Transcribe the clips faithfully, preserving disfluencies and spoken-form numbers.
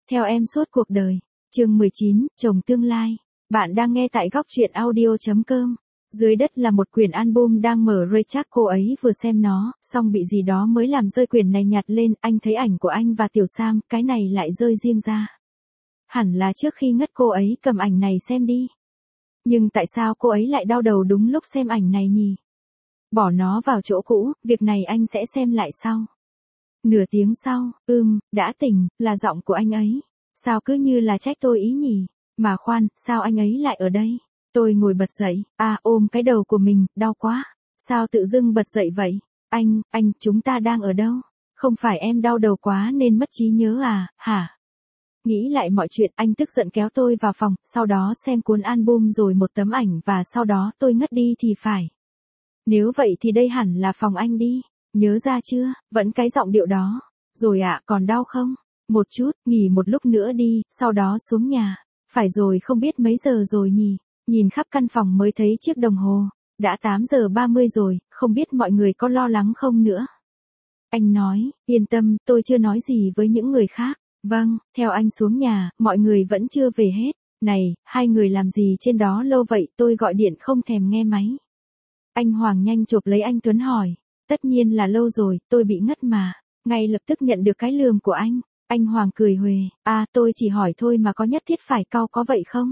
Theo em suốt cuộc đời. Chương mười chín, chồng tương lai. Bạn đang nghe tại góc truyện audio chấm com. Dưới đất là một quyển album đang mở rơi, chắc cô ấy vừa xem nó, xong bị gì đó mới làm rơi quyển này, nhặt lên, anh thấy ảnh của anh và Tiểu Sam, cái này lại rơi riêng ra. Hẳn là trước khi ngất cô ấy cầm ảnh này xem đi. Nhưng tại sao cô ấy lại đau đầu đúng lúc xem ảnh này nhỉ? Bỏ nó vào chỗ cũ, việc này anh sẽ xem lại sau. Nửa tiếng sau, ưm, đã tỉnh, là giọng của anh ấy. Sao cứ như là trách tôi ý nhỉ? Mà khoan, sao anh ấy lại ở đây? Tôi ngồi bật dậy, à ôm cái đầu của mình, đau quá. Sao tự dưng bật dậy vậy? Anh, anh, chúng ta đang ở đâu? Không phải em đau đầu quá nên mất trí nhớ à, hả? Nghĩ lại mọi chuyện, anh tức giận kéo tôi vào phòng, sau đó xem cuốn album rồi một tấm ảnh và sau đó tôi ngất đi thì phải. Nếu vậy thì đây hẳn là phòng anh đi. Nhớ ra chưa, vẫn cái giọng điệu đó. Rồi ạ, à, còn đau không? Một chút, nghỉ một lúc nữa đi, sau đó xuống nhà. Phải rồi, không biết mấy giờ rồi nhỉ? Nhìn khắp căn phòng mới thấy chiếc đồng hồ. Đã tám giờ ba mươi rồi, không biết mọi người có lo lắng không nữa. Anh nói, yên tâm, tôi chưa nói gì với những người khác. Vâng, theo anh xuống nhà, mọi người vẫn chưa về hết. Này, hai người làm gì trên đó lâu vậy? Tôi gọi điện không thèm nghe máy. Anh Hoàng nhanh chộp lấy anh Tuấn hỏi. Tất nhiên là lâu rồi, tôi bị ngất mà. Ngay lập tức nhận được cái lườm của anh. Anh Hoàng cười huề, à tôi chỉ hỏi thôi mà có nhất thiết phải cau có vậy không?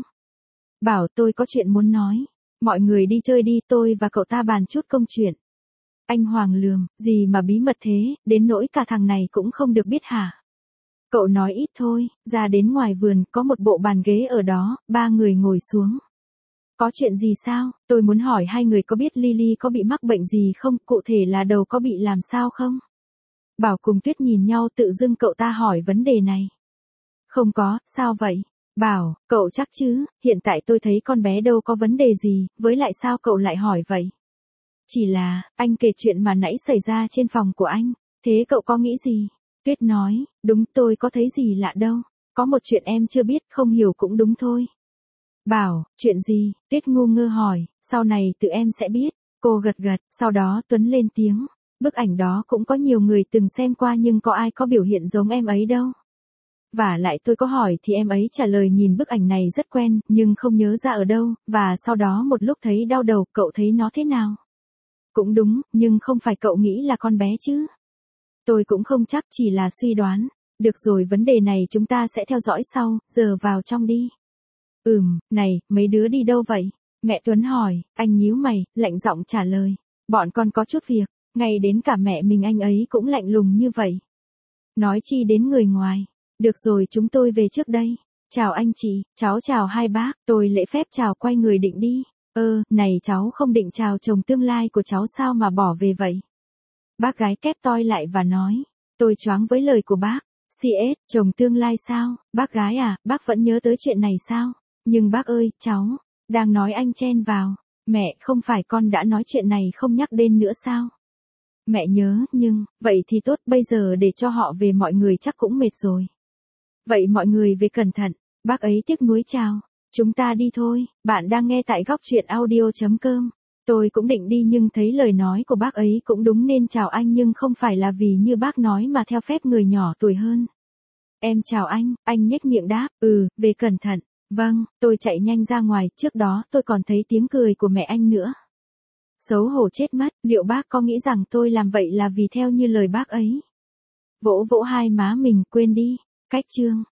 Bảo tôi có chuyện muốn nói. Mọi người đi chơi đi, tôi và cậu ta bàn chút công chuyện. Anh Hoàng lườm, gì mà bí mật thế, đến nỗi cả thằng này cũng không được biết hả? Cậu nói ít thôi, ra đến ngoài vườn, có một bộ bàn ghế ở đó, ba người ngồi xuống. Có chuyện gì sao? Tôi muốn hỏi hai người có biết Lily có bị mắc bệnh gì không, cụ thể là đầu có bị làm sao không? Bảo cùng Tuyết nhìn nhau, tự dưng cậu ta hỏi vấn đề này. Không có, sao vậy? Bảo, cậu chắc chứ, hiện tại tôi thấy con bé đâu có vấn đề gì, với lại sao cậu lại hỏi vậy? Chỉ là, anh kể chuyện mà nãy xảy ra trên phòng của anh, thế cậu có nghĩ gì? Tuyết nói, đúng, tôi có thấy gì lạ đâu, có một chuyện em chưa biết, không hiểu cũng đúng thôi. Bảo, chuyện gì? Tuyết ngu ngơ hỏi, sau này tự em sẽ biết. Cô gật gật, sau đó Tuấn lên tiếng. Bức ảnh đó cũng có nhiều người từng xem qua nhưng có ai có biểu hiện giống em ấy đâu. Và lại tôi có hỏi thì em ấy trả lời nhìn bức ảnh này rất quen, nhưng không nhớ ra ở đâu, và sau đó một lúc thấy đau đầu, cậu thấy nó thế nào? Cũng đúng, nhưng không phải cậu nghĩ là con bé chứ? Tôi cũng không chắc, chỉ là suy đoán. Được rồi, vấn đề này chúng ta sẽ theo dõi sau, giờ vào trong đi. Ừm, này, mấy đứa đi đâu vậy? Mẹ Tuấn hỏi, anh nhíu mày, lạnh giọng trả lời. Bọn con có chút việc, ngay đến cả mẹ mình anh ấy cũng lạnh lùng như vậy. Nói chi đến người ngoài. Được rồi, chúng tôi về trước đây. Chào anh chị, cháu chào hai bác, tôi lễ phép chào quay người định đi. Ơ, này cháu không định chào chồng tương lai của cháu sao mà bỏ về vậy? Bác gái kép toi lại và nói. Tôi choáng với lời của bác. xê ét, chồng tương lai sao? Bác gái à, bác vẫn nhớ tới chuyện này sao? Nhưng bác ơi, cháu, đang nói anh chen vào. Mẹ, không phải con đã nói chuyện này không nhắc đến nữa sao? Mẹ nhớ, nhưng, vậy thì tốt, bây giờ để cho họ về, mọi người chắc cũng mệt rồi. Vậy mọi người về cẩn thận, bác ấy tiếc nuối chào. Chúng ta đi thôi, bạn đang nghe tại góc truyện audio chấm com. Tôi cũng định đi nhưng thấy lời nói của bác ấy cũng đúng nên chào anh, nhưng không phải là vì như bác nói mà theo phép người nhỏ tuổi hơn. Em chào anh, anh nhếch miệng đáp, ừ, về cẩn thận. Vâng, tôi chạy nhanh ra ngoài, trước đó tôi còn thấy tiếng cười của mẹ anh nữa. Xấu hổ chết mất, liệu bác có nghĩ rằng tôi làm vậy là vì theo như lời bác ấy? Vỗ vỗ hai má mình, quên đi. Cách chương.